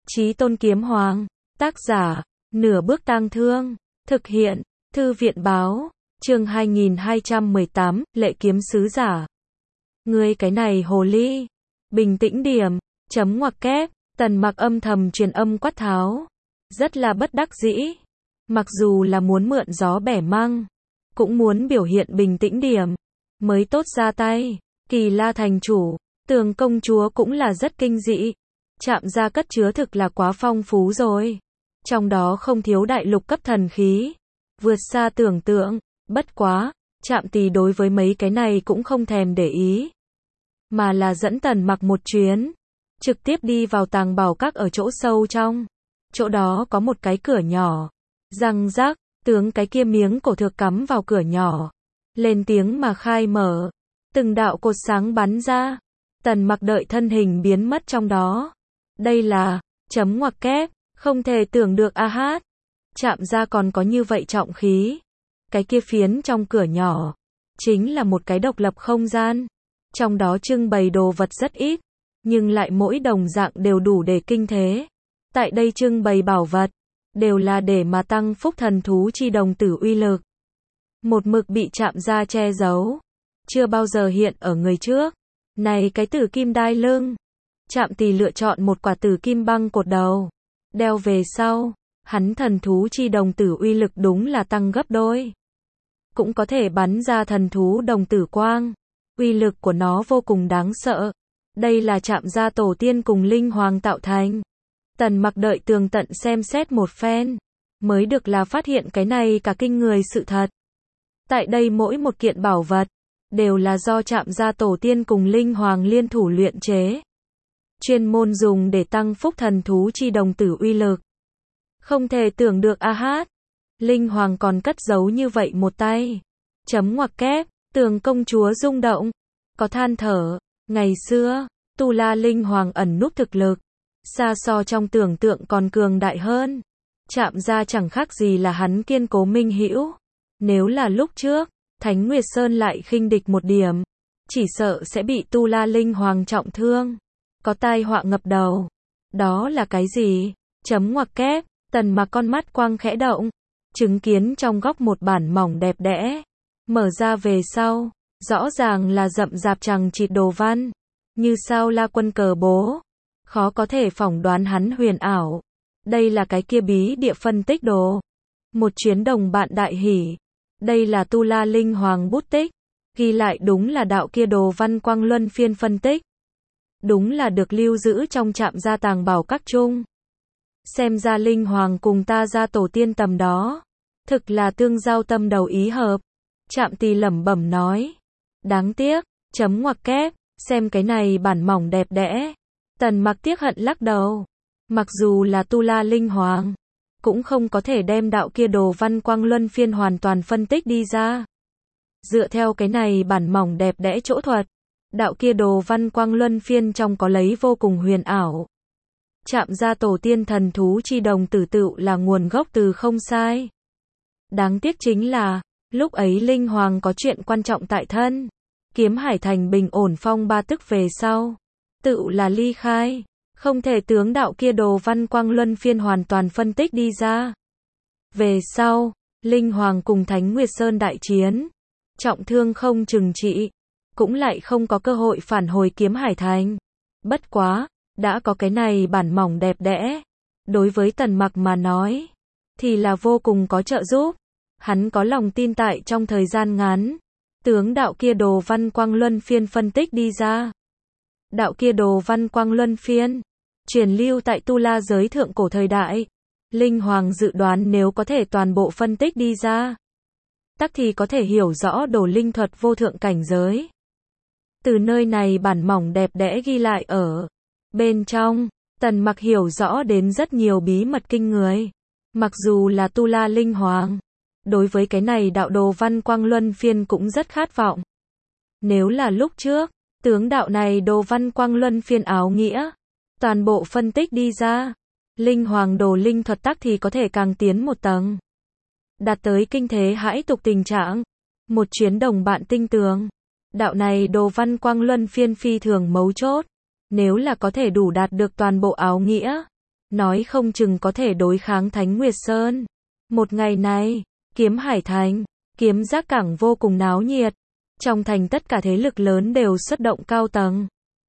Chí Tôn Kiếm Hoàng. Tác giả, Nửa Bước Tang Thương. Thực hiện, Thư viện Báo. Chương 2218, Lệ Kiếm Sứ Giả. Ngươi cái này hồ ly. Bình tĩnh điểm. Chấm ngoặc kép. Tần Mặc âm thầm truyền âm quát tháo. Rất là bất đắc dĩ. Mặc dù là muốn mượn gió bẻ măng, cũng muốn biểu hiện bình tĩnh điểm, mới tốt ra tay. Kỳ La thành chủ, Tường công chúa cũng là rất kinh dị. Trạm gia cất chứa thực là quá phong phú rồi. Trong đó không thiếu đại lục cấp thần khí. Vượt xa tưởng tượng, bất quá, Trạm Tỳ đối với mấy cái này cũng không thèm để ý. Mà là dẫn Tần Mặc một chuyến. Trực tiếp đi vào tàng bảo các ở chỗ sâu trong. Chỗ đó có một cái cửa nhỏ. Răng rác, tướng cái kia miếng cổ thược cắm vào cửa nhỏ. Lên tiếng mà khai mở. Từng đạo cột sáng bắn ra. Tần Mặc đợi thân hình biến mất trong đó. Đây là, chấm ngoặc kép, không thể tưởng được a hát. Trạm gia còn có như vậy trọng khí. Cái kia phiến trong cửa nhỏ, chính là một cái độc lập không gian. Trong đó trưng bày đồ vật rất ít, nhưng lại mỗi đồng dạng đều đủ để kinh thế. Tại đây trưng bày bảo vật, đều là để mà tăng phúc thần thú chi đồng tử uy lực. Một mực bị Trạm gia che giấu, chưa bao giờ hiện ở người trước. Này cái tử kim đai lưng. Trạm Tỳ lựa chọn một quả tử kim băng cột đầu. Đeo về sau, hắn thần thú chi đồng tử uy lực đúng là tăng gấp đôi. Cũng có thể bắn ra thần thú đồng tử quang. Uy lực của nó vô cùng đáng sợ. Đây là Trạm gia tổ tiên cùng linh hoàng tạo thành. Tần Mặc đợi tường tận xem xét một phen, mới được là phát hiện cái này cả kinh người sự thật. Tại đây mỗi một kiện bảo vật, đều là do Trạm gia tổ tiên cùng linh hoàng liên thủ luyện chế. Chuyên môn dùng để tăng phúc thần thú chi đồng tử uy lực. Không thể tưởng được a hát. Linh hoàng còn cất giấu như vậy một tay. Chấm ngoặc kép, Tường công chúa rung động. Có than thở, ngày xưa, Tu La linh hoàng ẩn núp thực lực. Xa so trong tưởng tượng còn cường đại hơn. Trạm gia chẳng khác gì là hắn kiên cố minh hữu. Nếu là lúc trước, Thánh Nguyệt Sơn lại khinh địch một điểm, chỉ sợ sẽ bị Tu La linh hoàng trọng thương. Có tai họa ngập đầu. Đó là cái gì? Chấm ngoặc kép, Tần Mặc con mắt quang khẽ động. Chứng kiến trong góc một bản mỏng đẹp đẽ. Mở ra về sau, rõ ràng là rậm rạp chằng chịt đồ văn. Như sao la quân cờ bố. Khó có thể phỏng đoán hắn huyền ảo. Đây là cái kia bí địa phân tích đồ. Một chuyến đồng bạn đại hỉ. Đây là Tu La linh hoàng bút tích. Ghi lại đúng là đạo kia đồ văn quang luân phiên phân tích. Đúng là được lưu giữ trong Trạm gia tàng bảo các chung. Xem ra linh hoàng cùng ta gia tổ tiên tầm đó. Thực là tương giao tâm đầu ý hợp. Trạm Tỳ lẩm bẩm nói. Đáng tiếc, chấm ngoặc kép, xem cái này bản mỏng đẹp đẽ. Tần Mặc tiếc hận lắc đầu. Mặc dù là Tu La linh hoàng, cũng không có thể đem đạo kia đồ văn quang luân phiên hoàn toàn phân tích đi ra. Dựa theo cái này bản mỏng đẹp đẽ chỗ thuật, đạo kia đồ văn quang luân phiên trong có lấy vô cùng huyền ảo. Trạm gia tổ tiên thần thú chi đồng tử tựu là nguồn gốc từ không sai. Đáng tiếc chính là, lúc ấy linh hoàng có chuyện quan trọng tại thân. Kiếm Hải thành bình ổn phong ba tức về sau, tựu là ly khai. Không thể tướng đạo kia đồ văn quang luân phiên hoàn toàn phân tích đi ra. Về sau, linh hoàng cùng Thánh Nguyệt Sơn đại chiến, trọng thương không chừng trị, cũng lại không có cơ hội phản hồi Kiếm Hải thành. Bất quá, đã có cái này bản mỏng đẹp đẽ, đối với Tần Mặc mà nói, thì là vô cùng có trợ giúp. Hắn có lòng tin tại trong thời gian ngắn, tướng đạo kia đồ văn quang luân phiên phân tích đi ra. Đạo kia đồ văn quang luân phiên, truyền lưu tại Tu La giới thượng cổ thời đại. Linh hoàng dự đoán nếu có thể toàn bộ phân tích đi ra, tắc thì có thể hiểu rõ đồ linh thuật vô thượng cảnh giới. Từ nơi này bản mỏng đẹp đẽ ghi lại ở bên trong, Tần Mặc hiểu rõ đến rất nhiều bí mật kinh người. Mặc dù là Tu La linh hoàng, đối với cái này đạo đồ văn quang luân phiên cũng rất khát vọng. Nếu là lúc trước, tướng đạo này đồ văn quang luân phiên áo nghĩa, toàn bộ phân tích đi ra, linh hoàng đồ linh thuật tắc thì có thể càng tiến một tầng. Đạt tới kinh thế hãi tục tình trạng. Một chuyến đồng bạn tinh tường. Đạo này đồ văn quang luân phiên phi thường mấu chốt. Nếu là có thể đủ đạt được toàn bộ áo nghĩa, nói không chừng có thể đối kháng Thánh Nguyệt Sơn. Một ngày này, Kiếm Hải Thành, Kiếm Giác Cảng vô cùng náo nhiệt. Trong thành tất cả thế lực lớn đều xuất động cao tầng.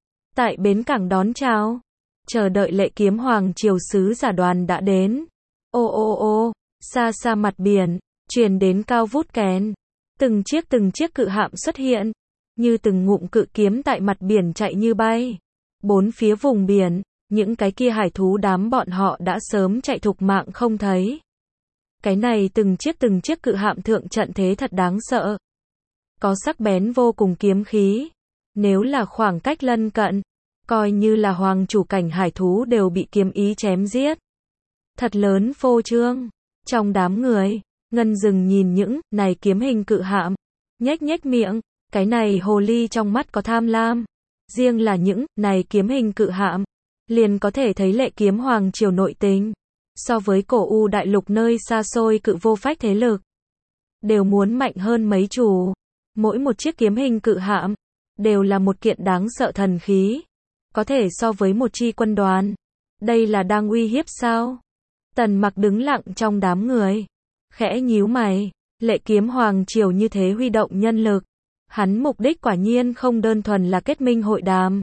Tại bến cảng đón chào, chờ đợi Lệ Kiếm Hoàng triều sứ giả đoàn đã đến. Ô ô ô, xa xa mặt biển, truyền đến cao vút kèn. Từng chiếc cự hạm xuất hiện, như từng ngụm cự kiếm tại mặt biển chạy như bay. Bốn phía vùng biển, những cái kia hải thú đám bọn họ đã sớm chạy thục mạng không thấy. Cái này từng chiếc cự hạm thượng trận thế thật đáng sợ. Có sắc bén vô cùng kiếm khí. Nếu là khoảng cách lân cận, coi như là hoàng chủ cảnh hải thú đều bị kiếm ý chém giết. Thật lớn phô trương. Trong đám người, Ngân Dừng nhìn những này kiếm hình cự hạm, nhếch miệng, cái này hồ ly trong mắt có tham lam. Riêng là những này kiếm hình cự hạm, liền có thể thấy Lệ Kiếm Hoàng triều nội tình. So với cổ u đại lục nơi xa xôi cự vô phách thế lực, đều muốn mạnh hơn mấy chủ. Mỗi một chiếc kiếm hình cự hạm, đều là một kiện đáng sợ thần khí. Có thể so với một chi quân đoàn. Đây là đang uy hiếp sao? Tần Mặc đứng lặng trong đám người. Khẽ nhíu mày, Lệ Kiếm Hoàng triều như thế huy động nhân lực. Hắn mục đích quả nhiên không đơn thuần là kết minh hội đàm.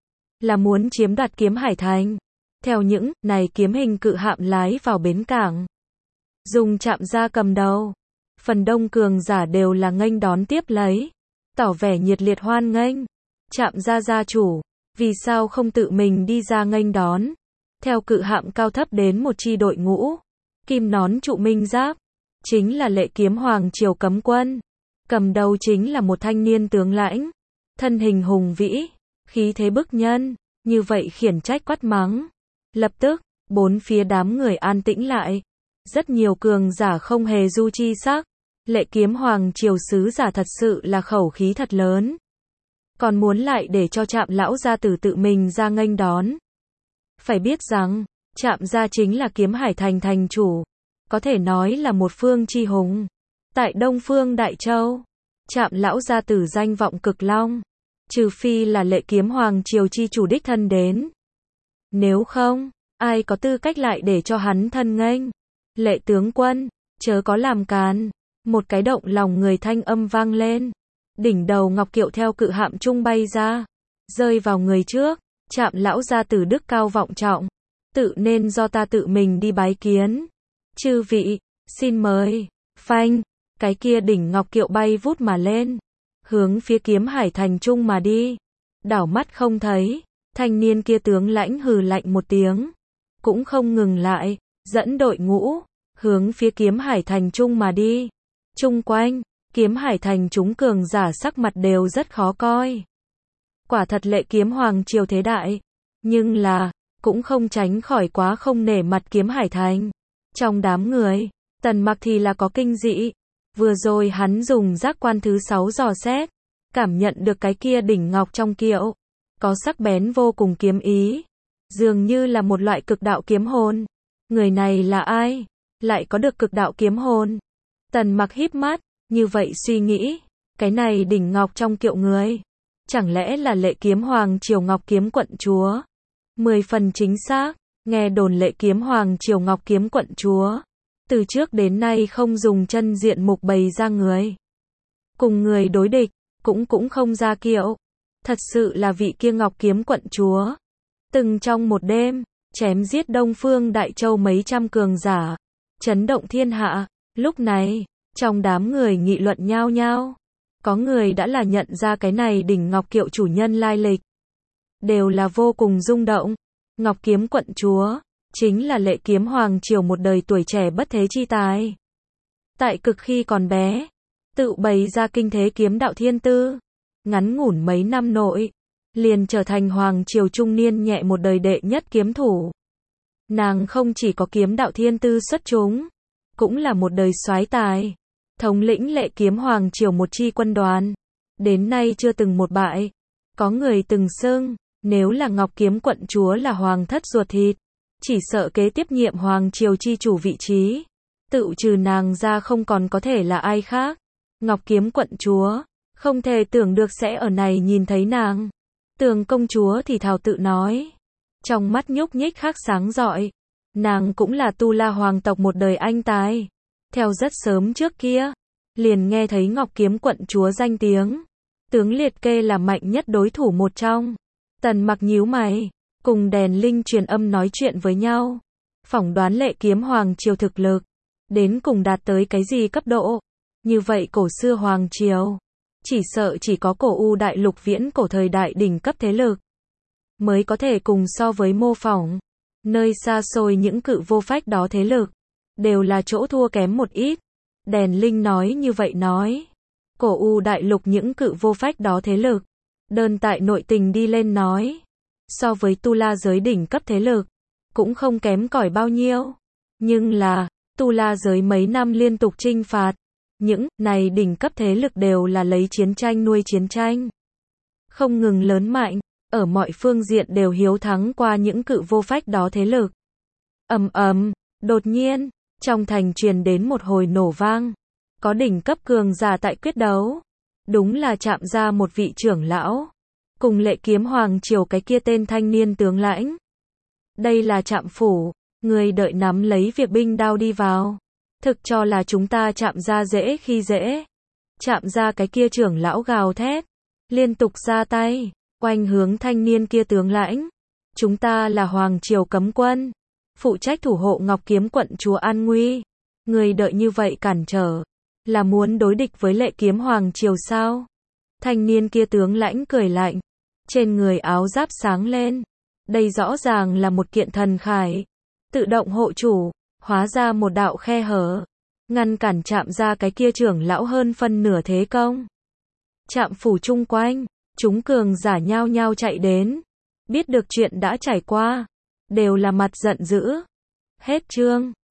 Là muốn chiếm đoạt Kiếm Hải Thành. Theo những này kiếm hình cự hạm lái vào bến cảng. Dùng Trạm Gia cầm đầu. Phần đông cường giả đều là nghênh đón tiếp lấy. Tỏ vẻ nhiệt liệt hoan nghênh. Trạm Gia gia chủ, vì sao không tự mình đi ra nghênh đón? Theo cự hạm cao thấp đến một chi đội ngũ. Kim nón trụ minh giáp. Chính là Lệ Kiếm Hoàng triều cấm quân. Cầm đầu chính là một thanh niên tướng lãnh. Thân hình hùng vĩ. Khí thế bức nhân. Như vậy khiển trách quát mắng. Lập tức, bốn phía đám người an tĩnh lại. Rất nhiều cường giả không hề du chi sắc. Lệ Kiếm Hoàng triều sứ giả thật sự là khẩu khí thật lớn. Còn muốn lại để cho Trạm lão gia tử tự mình ra nghênh đón. Phải biết rằng, Trạm gia chính là Kiếm Hải Thành thành chủ. Có thể nói là một phương chi hùng. Tại Đông Phương Đại Châu, Trạm lão gia tử danh vọng cực long. Trừ phi là Lệ Kiếm Hoàng triều chi chủ đích thân đến. Nếu không, ai có tư cách lại để cho hắn thân nghênh. Lệ tướng quân, chớ có làm càn. Một cái động lòng người thanh âm vang lên. Đỉnh đầu ngọc kiệu theo cự hạm trung bay ra. Rơi vào người trước. Trạm lão gia tử đức cao vọng trọng. Tự nên do ta tự mình đi bái kiến. Chư vị, xin mời. Phanh, cái kia đỉnh ngọc kiệu bay vút mà lên. Hướng phía Kiếm Hải Thành trung mà đi. Đảo mắt không thấy. Thanh niên kia tướng lãnh hừ lạnh một tiếng. Cũng không ngừng lại. Dẫn đội ngũ. Hướng phía Kiếm Hải Thành trung mà đi. Chung quanh, Kiếm Hải Thành chúng cường giả sắc mặt đều rất khó coi. Quả thật Lệ Kiếm Hoàng triều thế đại. Nhưng là, cũng không tránh khỏi quá không nể mặt Kiếm Hải Thành. Trong đám người, Tần Mặc thì là có kinh dị. Vừa rồi hắn dùng giác quan thứ 6 dò xét. Cảm nhận được cái kia đỉnh ngọc trong kiệu. Có sắc bén vô cùng kiếm ý. Dường như là một loại cực đạo kiếm hồn. Người này là ai? Lại có được cực đạo kiếm hồn? Tần Mặc híp mắt, như vậy suy nghĩ. Cái này đỉnh ngọc trong kiệu người. Chẳng lẽ là Lệ Kiếm Hoàng triều Ngọc Kiếm quận chúa? 10 phần chính xác. Nghe đồn Lệ Kiếm Hoàng triều Ngọc Kiếm quận chúa. Từ trước đến nay không dùng chân diện mục bày ra người. Cùng người đối địch, cũng không ra kiệu. Thật sự là vị kia Ngọc Kiếm quận chúa. Từng trong một đêm, chém giết Đông Phương Đại Châu mấy trăm cường giả. Chấn động thiên hạ. Lúc này, trong đám người nghị luận nhao nhao. Có người đã là nhận ra cái này đỉnh ngọc kiệu chủ nhân lai lịch. Đều là vô cùng rung động. Ngọc Kiếm quận chúa, chính là Lệ Kiếm Hoàng triều một đời tuổi trẻ bất thế chi tài. Tại cực khi còn bé, tự bày ra kinh thế kiếm đạo thiên tư. Ngắn ngủn mấy năm nội, liền trở thành Hoàng triều trung niên nhẹ một đời đệ nhất kiếm thủ. Nàng không chỉ có kiếm đạo thiên tư xuất chúng, cũng là một đời soái tài. Thống lĩnh Lệ Kiếm Hoàng triều một chi quân đoàn. Đến nay chưa từng một bại. Có người từng xưng, nếu là Ngọc Kiếm quận chúa là hoàng thất ruột thịt, chỉ sợ kế tiếp nhiệm Hoàng triều chi chủ vị trí. Tự trừ nàng ra không còn có thể là ai khác. Ngọc Kiếm quận chúa, không thể tưởng được sẽ ở này nhìn thấy nàng. Tường công chúa thì thào tự nói. Trong mắt nhúc nhích khác sáng rọi. Nàng cũng là Tu La hoàng tộc một đời anh tài. Theo rất sớm trước kia, liền nghe thấy Ngọc Kiếm quận chúa danh tiếng. Tướng liệt kê là mạnh nhất đối thủ một trong. Tần Mặc nhíu mày, cùng Đèn Linh truyền âm nói chuyện với nhau. Phỏng đoán Lệ Kiếm Hoàng triều thực lực, đến cùng đạt tới cái gì cấp độ. Như vậy cổ xưa Hoàng triều, chỉ sợ chỉ có cổ U đại lục viễn cổ thời đại đỉnh cấp thế lực, mới có thể cùng so với mô phỏng. Nơi xa xôi những cự vô phách đó thế lực, đều là chỗ thua kém một ít. Đèn Linh nói như vậy nói. Cổ U đại lục những cự vô phách đó thế lực, đơn tại nội tình đi lên nói, so với Tu La giới đỉnh cấp thế lực, cũng không kém cỏi bao nhiêu. Nhưng là, Tu La giới mấy năm liên tục chinh phạt, những này đỉnh cấp thế lực đều là lấy chiến tranh nuôi chiến tranh, không ngừng lớn mạnh, ở mọi phương diện đều hiếu thắng qua những cự vô phách đó thế lực. Ầm ầm, đột nhiên, trong thành truyền đến một hồi nổ vang, có đỉnh cấp cường giả tại quyết đấu. Đúng là Trạm gia một vị trưởng lão, cùng Lệ Kiếm Hoàng triều cái kia tên thanh niên tướng lãnh. Đây là Trạm phủ, người đợi nắm lấy việc binh đao đi vào. Thực cho là chúng ta Trạm gia dễ khi dễ. Trạm gia cái kia trưởng lão gào thét, liên tục ra tay, oanh hướng thanh niên kia tướng lãnh. Chúng ta là Hoàng triều cấm quân, phụ trách thủ hộ Ngọc Kiếm quận chúa an nguy. Người đợi như vậy cản trở, là muốn đối địch với Lệ Kiếm Hoàng triều sao? Thanh niên kia tướng lãnh cười lạnh, trên người áo giáp sáng lên. Đây rõ ràng là một kiện thần khải, tự động hộ chủ, hóa ra một đạo khe hở, ngăn cản Trạm gia cái kia trưởng lão hơn phân nửa thế công. Trạm phủ chung quanh, chúng cường giả nhao nhao chạy đến, biết được chuyện đã trải qua, đều là mặt giận dữ. Hết chương.